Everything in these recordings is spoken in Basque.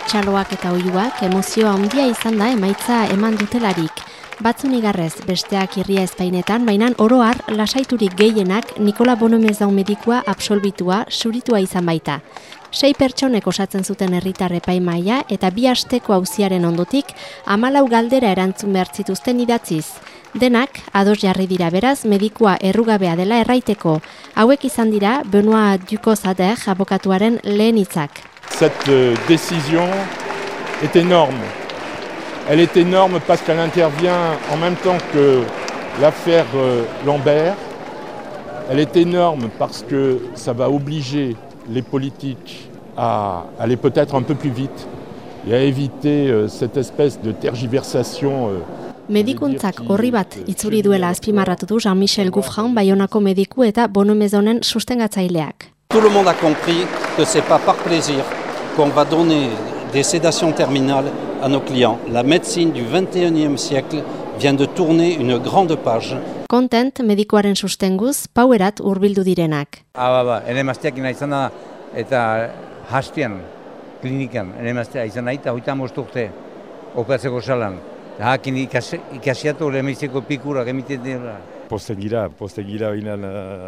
txaloak eta oihuak emozioa handia izan da emaitza eman dutelarik. Batzun igarrez, besteak irria ezpainetan, baina oro har lasaiturik gehienak Nikola Bonomezau medikua absolbitua, suritua izan baita. 6 pertsonek osatzen zuten herritar epaimahaia eta 2 asteko auziaren ondotik 14 galdera erantzun behar zituzten idatziz. Denak, ados jarri dira beraz, medikua errugabea dela erraiteko. Hauek izan dira Benoît Ducos-Ader abokatuaren lehen hitzak. Cette décision est énorme. Elle est énorme parce qu'elle intervient en même temps que l'affaire Lambert. Elle est énorme parce que ça va obliger les politiques à aller peut-être un peu plus vite et à éviter cette espèce de tergiversation. Medikuntzak horri bat itzuli duela azpimarratu du Jean-Michel Gouffran, Baionako mediku eta Bonomezonen sustengatzaileak. Tout le monde a compris que c'est pas par plaisir qu'on va donner des sédations terminales à nos clients. La médecine du 21e siècle vient de tourner une grande page. Content medikuaren sustenguz, pauerat hurbildu direnak. Ene mazteakina izan da eta hastian klinikan, ene maztea izan da eta 35 urte operatzeko salan. Hakin ikasiatu leheizeko pikurak emiten dira. Posten gira binan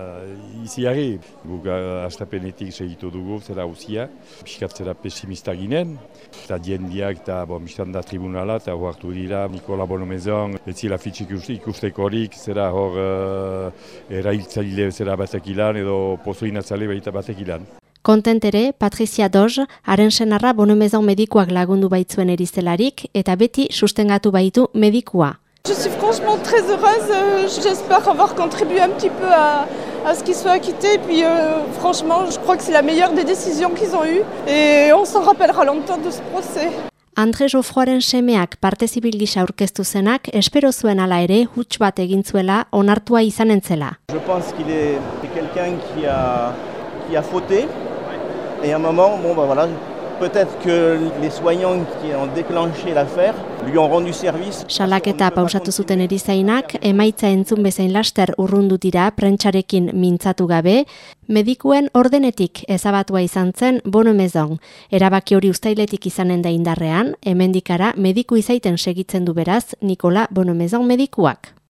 iziari. Guk astapenetik segitu dugu, zera hauzia. Piskat zera pesimista ginen. Eta diendiak eta biztan da tribunala eta hartu dira Nikola Bonomezau. Etzila fitxik ikustekorik, zera hor erailtzaile zera batekilan edo pozoinatzale baita batekilan. Kontent ere, Patricia Doge, haren senarra Bonomezau medikuak lagundu baitzuen eriztelarik eta beti sustengatu baitu medikua. Je suis franchement très heureuse, j'espère avoir contribué un petit peu à ce qu'il soit acquitté. Et puis franchement, je crois que c'est la meilleure des décisions qu'ils ont eues et on s'en rappellera longtemps de ce procès. André Geoffroyren semeak parte zibil gisa aurkeztu zenak, espero zuen hala ere huts bat egin zuela onartua izanen zela. Je pense qu'il est quelqu'un qui a fauté et à un moment, peut-être que les soignants qui ont déclenché l'affaire lui ont rendu service. Salaketa pausatu zuten erizainak, emaitza entzun bezain laster urrundu dira prentsarekin mintzatu gabe, medikuen ordenetik ezabatua izan zen Bonomezau. Erabaki hori uztailetik izanen da indarrean, hemendikara mediku izaiten segitzen du beraz Nikola Bonomezau medikuak.